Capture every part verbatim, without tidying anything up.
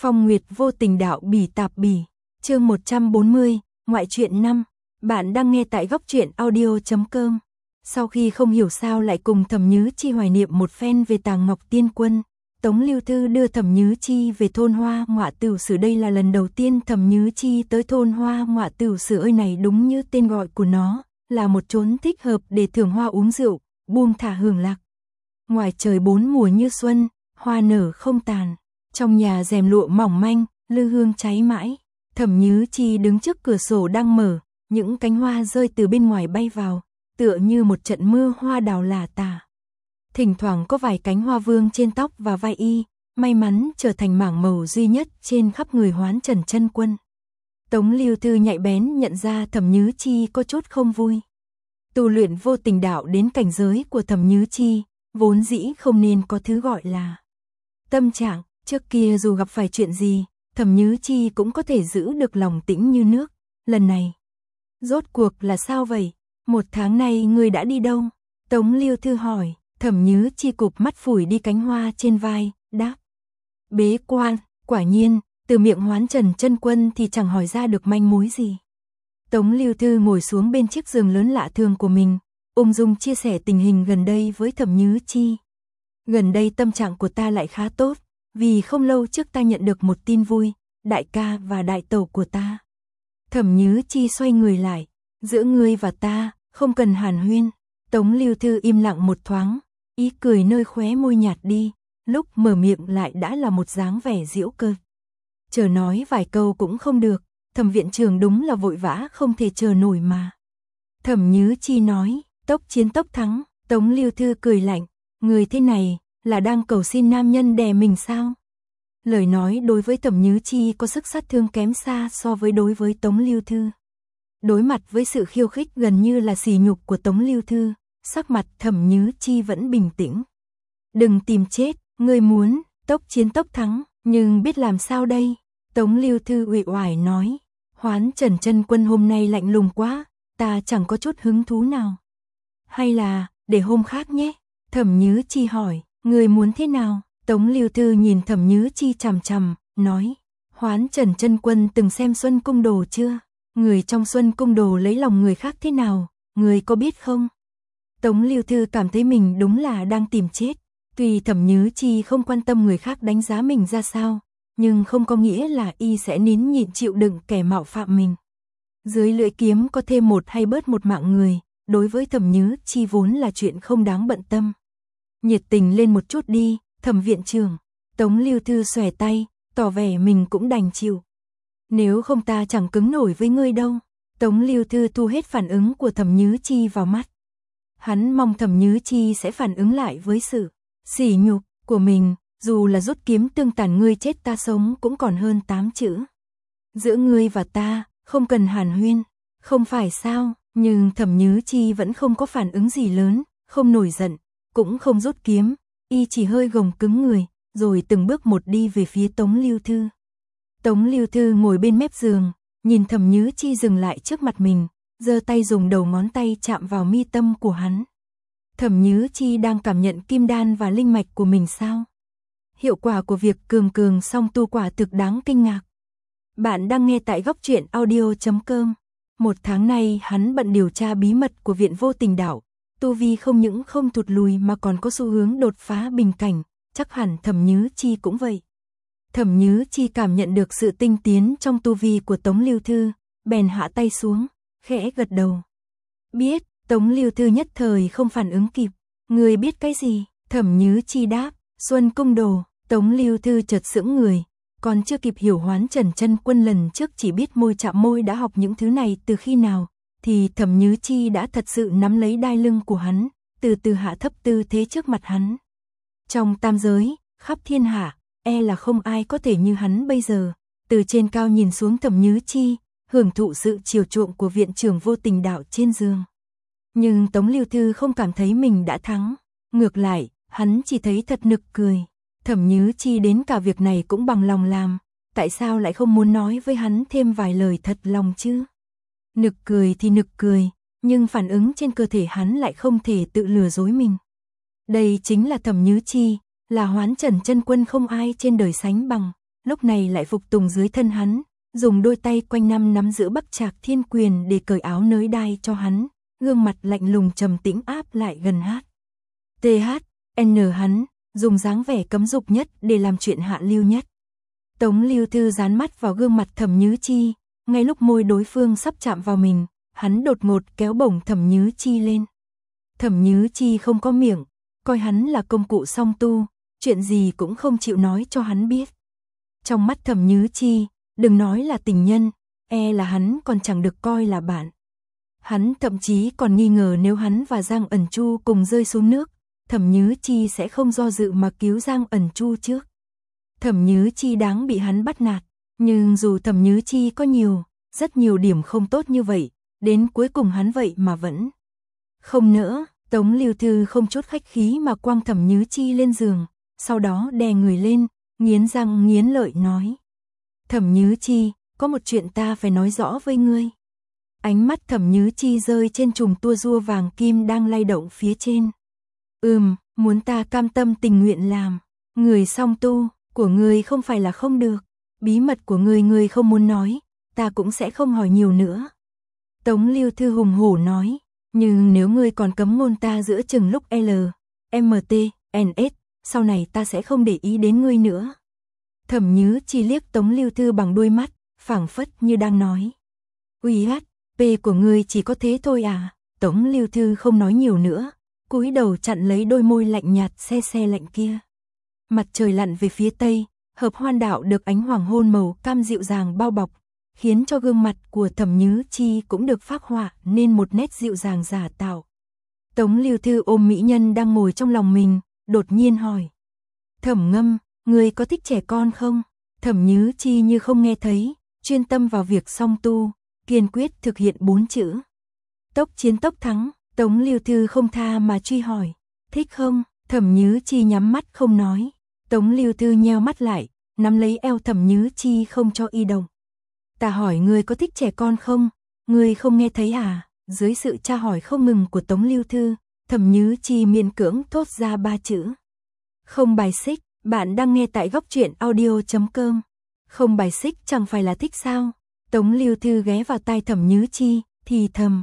Phong Nguyệt vô tình đạo bỉ tạp bỉ, chương một trăm bốn mươi, ngoại truyện năm. Bạn đang nghe tại góc truyện audio chấm com. Sau khi không hiểu sao lại cùng Thẩm Nhứ Chi hoài niệm một phen về Tàng Ngọc Tiên Quân, Tống Lưu Thư đưa Thẩm Nhứ Chi về thôn Hoa Ngọa Tửu Sử. Đây là lần đầu tiên Thẩm Nhứ Chi tới thôn Hoa Ngọa Tửu Sử ơi, này đúng như tên gọi của nó, là một chốn thích hợp để thưởng hoa uống rượu, buông thả hưởng lạc. Ngoài trời bốn mùa như xuân, hoa nở không tàn, trong nhà rèm lụa mỏng manh, lư hương cháy mãi. Thẩm Nhứ Chi đứng trước cửa sổ đang mở, những cánh hoa rơi từ bên ngoài bay vào, tựa như một trận mưa hoa đào lả tả. Thỉnh thoảng có vài cánh hoa vương trên tóc và vai y, may mắn trở thành mảng màu duy nhất trên khắp người Hoán Trần chân quân. Tống Lưu Thư nhạy bén nhận ra Thẩm Nhứ Chi có chút không vui. Tu luyện vô tình đạo đến cảnh giới của Thẩm Nhứ Chi, vốn dĩ không nên có thứ gọi là tâm trạng. Trước kia dù gặp phải chuyện gì, Thẩm Nhứ Chi cũng có thể giữ được lòng tĩnh như nước. Lần này, rốt cuộc là sao vậy? Một tháng nay ngươi đã đi đâu? Tống Lưu Thư hỏi. Thẩm Nhứ Chi cụp mắt phủi đi cánh hoa trên vai, đáp. Bế quan. Quả nhiên, từ miệng Hoán Trần chân quân thì chẳng hỏi ra được manh mối gì. Tống Lưu Thư ngồi xuống bên chiếc giường lớn lạ thường của mình, ung dung chia sẻ tình hình gần đây với Thẩm Nhứ Chi. Gần đây tâm trạng của ta lại khá tốt, vì không lâu trước ta nhận được một tin vui, đại ca và đại tẩu của ta. Thẩm Nhứ Chi xoay người lại, giữa ngươi và ta, không cần hàn huyên. Tống Lưu Thư im lặng một thoáng, ý cười nơi khóe môi nhạt đi, lúc mở miệng lại đã là một dáng vẻ giễu cợt. Chờ nói vài câu cũng không được, Thẩm viện trưởng đúng là vội vã không thể chờ nổi mà. Thẩm Nhứ Chi nói, tốc chiến tốc thắng. Tống Lưu Thư cười lạnh, người thế này là đang cầu xin nam nhân đè mình sao? Lời nói đối với Thẩm Nhứ Chi có sức sát thương kém xa so với đối với Tống Lưu Thư. Đối mặt với sự khiêu khích gần như là sỉ nhục của Tống Lưu Thư, sắc mặt Thẩm Nhứ Chi vẫn bình tĩnh. Đừng tìm chết, ngươi muốn tốc chiến tốc thắng, nhưng biết làm sao đây? Tống Lưu Thư uể oải nói, Hoán Trần chân quân hôm nay lạnh lùng quá, ta chẳng có chút hứng thú nào. Hay là, để hôm khác nhé? Thẩm Nhứ Chi hỏi, ngươi muốn thế nào? Tống Lưu Thư nhìn Thẩm Nhứ Chi chằm chằm, nói, Hoán Trần chân quân từng xem Xuân Cung Đồ chưa? Người trong Xuân Cung Đồ lấy lòng người khác thế nào, người có biết không? Tống Lưu Thư cảm thấy mình đúng là đang tìm chết. Tuy Thẩm Nhứ Chi không quan tâm người khác đánh giá mình ra sao, nhưng không có nghĩa là y sẽ nín nhịn chịu đựng kẻ mạo phạm mình. Dưới lưỡi kiếm có thêm một hay bớt một mạng người, đối với Thẩm Nhứ Chi vốn là chuyện không đáng bận tâm. Nhiệt tình lên một chút đi, Thẩm viện trưởng. Tống Lưu Thư xòe tay, tỏ vẻ mình cũng đành chịu. Nếu không ta chẳng cứng nổi với ngươi đâu. Tống Lưu Thư thu hết phản ứng của Thẩm Nhứ Chi vào mắt. Hắn mong Thẩm Nhứ Chi sẽ phản ứng lại với sự sỉ nhục của mình, dù là rút kiếm tương tàn ngươi chết ta sống cũng còn hơn tám chữ. Giữa ngươi và ta, không cần hàn huyên, không phải sao? Nhưng Thẩm Nhứ Chi vẫn không có phản ứng gì lớn, không nổi giận, cũng không rút kiếm, y chỉ hơi gồng cứng người, rồi từng bước một đi về phía Tống Lưu Thư. Tống Lưu Thư ngồi bên mép giường, nhìn Thẩm Nhứ Chi dừng lại trước mặt mình, giơ tay dùng đầu ngón tay chạm vào mi tâm của hắn. Thẩm Nhứ Chi đang cảm nhận kim đan và linh mạch của mình sao? Hiệu quả của việc cường cường song tu quả thực đáng kinh ngạc. Bạn đang nghe tại góc truyện audio chấm com. Một tháng nay hắn bận điều tra bí mật của Viện Vô Tình Đạo, tu vi không những không thụt lùi mà còn có xu hướng đột phá bình cảnh, chắc hẳn Thẩm Nhứ Chi cũng vậy. Thẩm Nhứ Chi cảm nhận được sự tinh tiến trong tu vi của Tống Lưu Thư, bèn hạ tay xuống, khẽ gật đầu. Biết. Tống Lưu Thư nhất thời không phản ứng kịp. Người biết cái gì? Thẩm Nhứ Chi đáp, Xuân Cung Đồ. Tống Lưu Thư chợt sững người, còn chưa kịp hiểu Hoán Trần chân quân lần trước chỉ biết môi chạm môi đã học những thứ này từ khi nào, thì Thẩm Nhứ Chi đã thật sự nắm lấy đai lưng của hắn, từ từ hạ thấp tư thế trước mặt hắn. Trong tam giới, khắp thiên hạ, e là không ai có thể như hắn bây giờ, từ trên cao nhìn xuống Thẩm Nhứ Chi, hưởng thụ sự chiều chuộng của viện trưởng Vô Tình Đạo trên giường. Nhưng Tống Lưu Thư không cảm thấy mình đã thắng, ngược lại, hắn chỉ thấy thật nực cười. Thẩm Nhứ Chi đến cả việc này cũng bằng lòng làm, tại sao lại không muốn nói với hắn thêm vài lời thật lòng chứ? Nực cười thì nực cười, nhưng phản ứng trên cơ thể hắn lại không thể tự lừa dối mình. Đây chính là Thẩm Nhứ Chi, là Hoán Trần chân quân không ai trên đời sánh bằng, lúc này lại phục tùng dưới thân hắn, dùng đôi tay quanh năm nắm giữ Bắc Trạc Thiên Quyền để cởi áo nới đai cho hắn, gương mặt lạnh lùng trầm tĩnh áp lại gần hát. T H N hắn, dùng dáng vẻ cấm dục nhất để làm chuyện hạ lưu nhất. Tống Lưu Thư dán mắt vào gương mặt Thẩm Nhứ Chi, ngay lúc môi đối phương sắp chạm vào mình, hắn đột ngột kéo bổng Thẩm Nhứ Chi lên. Thẩm Nhứ Chi không có miệng, coi hắn là công cụ song tu, chuyện gì cũng không chịu nói cho hắn biết. Trong mắt Thẩm Nhứ Chi, đừng nói là tình nhân, e là hắn còn chẳng được coi là bạn. Hắn thậm chí còn nghi ngờ nếu hắn và Giang Ẩn Chu cùng rơi xuống nước, Thẩm Nhứ Chi sẽ không do dự mà cứu Giang Ẩn Chu trước. Thẩm Nhứ Chi đáng bị hắn bắt nạt, nhưng dù Thẩm Nhứ Chi có nhiều, rất nhiều điểm không tốt như vậy, đến cuối cùng hắn vậy mà vẫn không nỡ. Tống Lưu Thư không chút khách khí mà quăng Thẩm Nhứ Chi lên giường, sau đó đè người lên, nghiến răng nghiến lợi nói. Thẩm Nhứ Chi, có một chuyện ta phải nói rõ với ngươi. Ánh mắt Thẩm Nhứ Chi rơi trên chùm tua rua vàng kim đang lay động phía trên. Ừm, muốn ta cam tâm tình nguyện làm. Người song tu, của ngươi không phải là không được. Bí mật của ngươi ngươi không muốn nói, ta cũng sẽ không hỏi nhiều nữa. Tống Lưu Thư hùng hổ nói. Nhưng nếu ngươi còn cấm ngôn ta giữa chừng lúc L, M T, N S, sau này ta sẽ không để ý đến ngươi nữa. Thẩm Nhứ Chi liếc Tống Lưu Thư bằng đôi mắt, phảng phất như đang nói. Uy hát, P của ngươi chỉ có thế thôi à? Tống Lưu Thư không nói nhiều nữa, cúi đầu chặn lấy đôi môi lạnh nhạt se se lạnh kia. Mặt trời lặn về phía tây, Hợp Hoan Đạo được ánh hoàng hôn màu cam dịu dàng bao bọc, khiến cho gương mặt của Thẩm Nhứ Chi cũng được phác họa nên một nét dịu dàng giả tạo. Tống Lưu Thư ôm mỹ nhân đang ngồi trong lòng mình, đột nhiên hỏi. Thẩm Ngâm, ngươi có thích trẻ con không? Thẩm Nhứ Chi như không nghe thấy, chuyên tâm vào việc song tu, kiên quyết thực hiện bốn chữ. Tốc chiến tốc thắng, Tống Lưu Thư không tha mà truy hỏi. Thích không? Thẩm Nhứ Chi nhắm mắt không nói. Tống Lưu Thư nheo mắt lại, nắm lấy eo Thẩm Nhứ Chi không cho y động. Ta hỏi ngươi có thích trẻ con không? Ngươi không nghe thấy à? Dưới sự tra hỏi không ngừng của Tống Lưu Thư, Thẩm Nhứ Chi miễn cưỡng thốt ra ba chữ. Không bài xích, bạn đang nghe tại góc truyện audio chấm com. Không bài xích chẳng phải là thích sao? Tống Lưu Thư ghé vào tai Thẩm Nhứ Chi, thì thầm.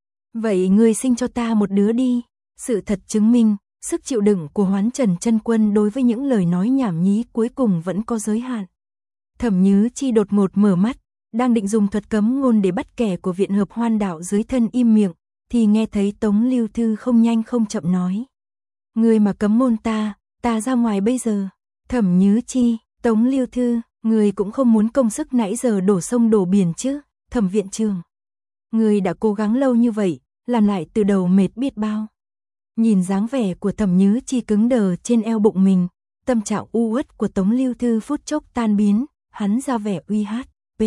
Vậy ngươi sinh cho ta một đứa đi. Sự thật chứng minh, sức chịu đựng của Hoán Trần Chân Quân đối với những lời nói nhảm nhí cuối cùng vẫn có giới hạn. Thẩm Nhứ Chi đột ngột mở mắt, đang định dùng thuật cấm ngôn để bắt kẻ của Viện Hợp Hoan Đạo dưới thân im miệng, thì nghe thấy Tống Lưu Thư không nhanh không chậm nói. Ngươi mà cấm ngôn ta, ta ra ngoài bây giờ. Thẩm Nhứ Chi, Tống Lưu Thư, ngươi cũng không muốn công sức nãy giờ đổ sông đổ biển chứ, Thẩm viện trưởng. Ngươi đã cố gắng lâu như vậy, làm lại từ đầu mệt biết bao. Nhìn dáng vẻ của Thẩm Nhứ Chi cứng đờ trên eo bụng mình, tâm trạng u uất của Tống Lưu Thư phút chốc tan biến, hắn ra vẻ uy hát, p.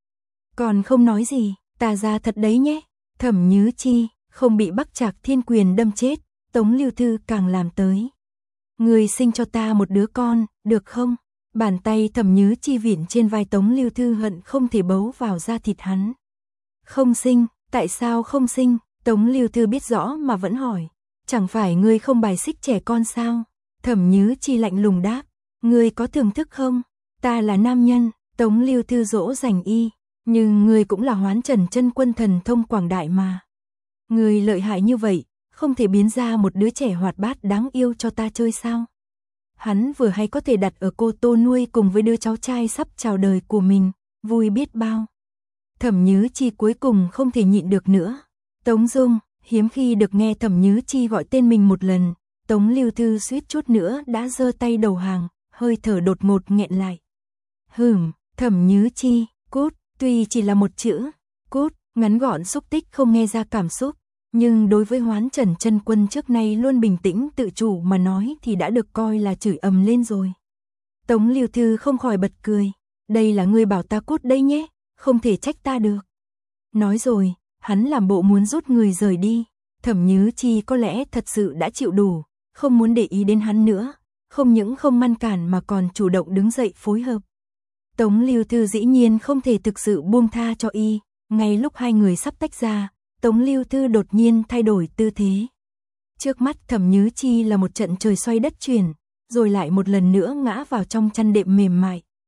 Còn không nói gì, ta ra thật đấy nhé. Thẩm Nhứ Chi, không bị Bắc Trạc Thiên Quyền đâm chết, Tống Lưu Thư càng làm tới. Ngươi sinh cho ta một đứa con, được không? Bàn tay Thẩm Nhứ Chi vịn trên vai Tống Lưu Thư hận không thể bấu vào da thịt hắn. Không sinh, tại sao không sinh? Tống Lưu Thư biết rõ mà vẫn hỏi. Chẳng phải ngươi không bài xích trẻ con sao? Thẩm Nhứ Chi lạnh lùng đáp. Ngươi có thưởng thức không? Ta là nam nhân. Tống Lưu Thư dỗ dành y. Nhưng ngươi cũng là Hoán Trần Chân Quân thần thông quảng đại mà. Ngươi lợi hại như vậy, không thể biến ra một đứa trẻ hoạt bát đáng yêu cho ta chơi sao? Hắn vừa hay có thể đặt ở Cô Tô nuôi cùng với đứa cháu trai sắp chào đời của mình, vui biết bao. Thẩm Nhứ Chi cuối cùng không thể nhịn được nữa. Tống Dung, hiếm khi được nghe Thẩm Nhứ Chi gọi tên mình một lần, Tống Lưu Thư suýt chút nữa đã giơ tay đầu hàng, hơi thở đột ngột nghẹn lại. Hừm, Thẩm Nhứ Chi, cút, tuy chỉ là một chữ, cút, ngắn gọn xúc tích không nghe ra cảm xúc, nhưng đối với Hoán Trần Chân Quân trước nay luôn bình tĩnh tự chủ mà nói thì đã được coi là chửi ầm lên rồi. Tống Lưu Thư không khỏi bật cười, đây là ngươi bảo ta cút đây nhé, không thể trách ta được. Nói rồi, hắn làm bộ muốn rút người rời đi. Thẩm Nhứ Chi có lẽ thật sự đã chịu đủ, không muốn để ý đến hắn nữa, không những không ngăn cản mà còn chủ động đứng dậy phối hợp. Tống Lưu Thư dĩ nhiên không thể thực sự buông tha cho y, ngay lúc hai người sắp tách ra, Tống Lưu Thư đột nhiên thay đổi tư thế. Trước mắt Thẩm Nhứ Chi là một trận trời xoay đất chuyển, rồi lại một lần nữa ngã vào trong chăn đệm mềm mại.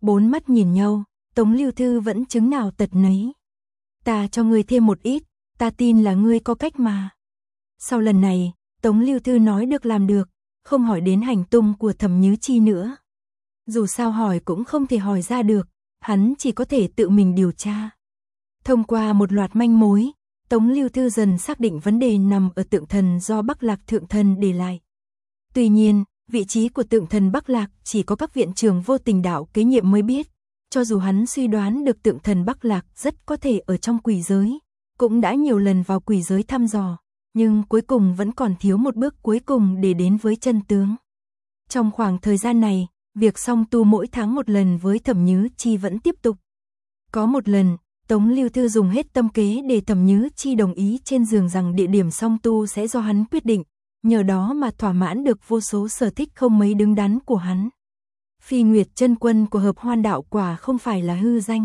Bốn mắt nhìn nhau, Tống Lưu Thư vẫn chứng nào tật nấy. Ta cho ngươi thêm một ít, ta tin là ngươi có cách mà. Sau lần này, Tống Lưu Thư nói được làm được, không hỏi đến hành tung của Thẩm Nhứ Chi nữa. Dù sao hỏi cũng không thể hỏi ra được, hắn chỉ có thể tự mình điều tra. Thông qua một loạt manh mối, Tống Lưu Thư dần xác định vấn đề nằm ở tượng thần do Bắc Lạc Thượng Thần để lại. Tuy nhiên, vị trí của tượng thần Bắc Lạc chỉ có các viện trưởng vô tình đạo kế nhiệm mới biết. Cho dù hắn suy đoán được tượng thần Bắc Lạc rất có thể ở trong quỷ giới, cũng đã nhiều lần vào quỷ giới thăm dò, nhưng cuối cùng vẫn còn thiếu một bước cuối cùng để đến với chân tướng. Trong khoảng thời gian này, việc song tu mỗi tháng một lần với Thẩm Nhứ Chi vẫn tiếp tục. Có một lần, Tống Lưu Thư dùng hết tâm kế để Thẩm Nhứ Chi đồng ý trên giường rằng địa điểm song tu sẽ do hắn quyết định, nhờ đó mà thỏa mãn được vô số sở thích không mấy đứng đắn của hắn. Phi Nguyệt chân quân của Hợp Hoan Đạo quả không phải là hư danh.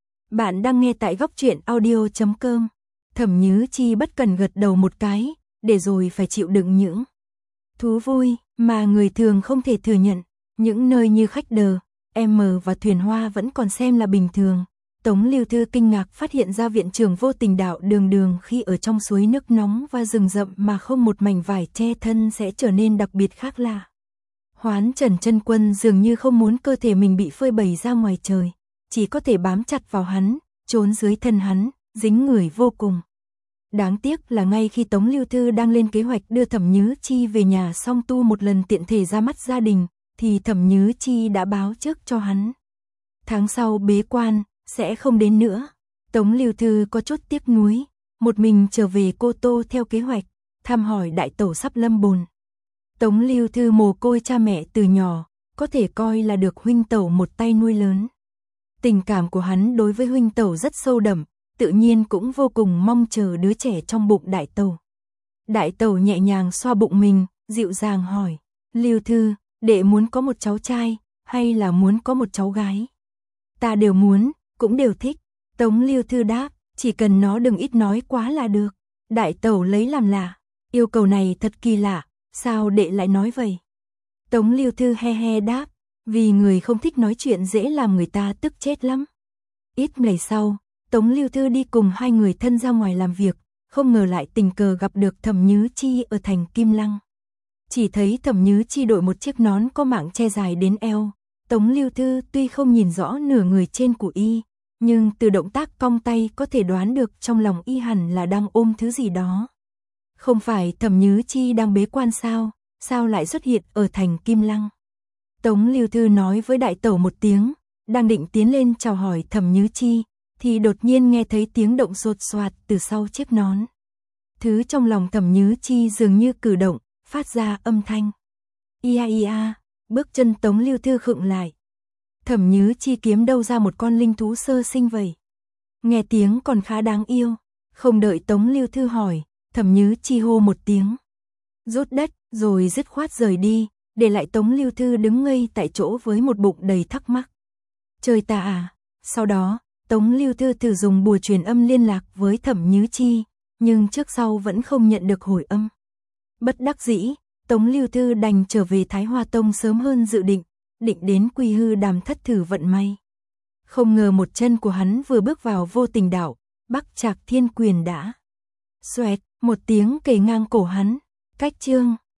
Bạn đang nghe tại góc truyện audio chấm com. Thẩm Nhứ Chi bất cần gật đầu một cái, để rồi phải chịu đựng những thú vui mà người thường không thể thừa nhận. Những nơi như khách đờ, em và thuyền hoa vẫn còn xem là bình thường. Tống Lưu Thư kinh ngạc phát hiện ra viện trưởng vô tình đạo đường đường khi ở trong suối nước nóng và rừng rậm mà không một mảnh vải che thân sẽ trở nên đặc biệt khác lạ. Hoán Trần chân quân dường như không muốn cơ thể mình bị phơi bày ra ngoài trời, chỉ có thể bám chặt vào hắn, trốn dưới thân hắn, dính người vô cùng. Đáng tiếc là ngay khi Tống Lưu Thư đang lên kế hoạch đưa Thẩm Nhứ Chi về nhà song tu một lần tiện thể ra mắt gia đình, thì Thẩm Nhứ Chi đã báo trước cho hắn. Tháng sau bế quan, sẽ không đến nữa. Tống Lưu Thư có chút tiếc nuối, một mình trở về Cô Tô theo kế hoạch, thăm hỏi đại tẩu sắp lâm bồn. Tống Lưu Thư mồ côi cha mẹ từ nhỏ, có thể coi là được huynh tẩu một tay nuôi lớn. Tình cảm của hắn đối với huynh tẩu rất sâu đậm, tự nhiên cũng vô cùng mong chờ đứa trẻ trong bụng đại tẩu. Đại tẩu nhẹ nhàng xoa bụng mình, dịu dàng hỏi, Lưu Thư, đệ muốn có một cháu trai, hay là muốn có một cháu gái? Ta đều muốn, cũng đều thích. Tống Lưu Thư đáp, chỉ cần nó đừng ít nói quá là được. Đại tẩu lấy làm lạ, yêu cầu này thật kỳ lạ, sao đệ lại nói vậy? Tống Lưu Thư he he đáp, vì người không thích nói chuyện dễ làm người ta tức chết lắm. Ít ngày sau, Tống Lưu Thư đi cùng hai người thân ra ngoài làm việc, không ngờ lại tình cờ gặp được Thẩm Nhứ Chi ở thành Kim Lăng. Chỉ thấy Thẩm Nhứ Chi đội một chiếc nón có mảng che dài đến eo. Tống Lưu Thư tuy không nhìn rõ nửa người trên của y, nhưng từ động tác cong tay có thể đoán được trong lòng y hẳn là đang ôm thứ gì đó. Không phải Thẩm Nhứ Chi đang bế quan sao, sao lại xuất hiện ở thành Kim Lăng? Tống Lưu Thư nói với đại tẩu một tiếng, đang định tiến lên chào hỏi Thẩm Nhứ Chi, thì đột nhiên nghe thấy tiếng động sột soạt từ sau chiếc nón. Thứ trong lòng Thẩm Nhứ Chi dường như cử động, phát ra âm thanh. Ia ia, bước chân Tống Lưu Thư khựng lại. Thẩm Nhứ Chi kiếm đâu ra một con linh thú sơ sinh vậy? Nghe tiếng còn khá đáng yêu. Không đợi Tống Lưu Thư hỏi, Thẩm Nhứ Chi hô một tiếng, rút đất, rồi dứt khoát rời đi, để lại Tống Lưu Thư đứng ngây tại chỗ với một bụng đầy thắc mắc. Trời ta à! Sau đó, Tống Lưu Thư thử dùng bùa truyền âm liên lạc với Thẩm Nhứ Chi, nhưng trước sau vẫn không nhận được hồi âm. Bất đắc dĩ, Tống Lưu Thư đành trở về Thái Hoa Tông sớm hơn dự định, định đến Quy Hư Đàm thất thử vận may. Không ngờ một chân của hắn vừa bước vào vô tình đạo, Bắc Trạc Thiên Quyền đã xoẹt một tiếng kề ngang cổ hắn. Cách chương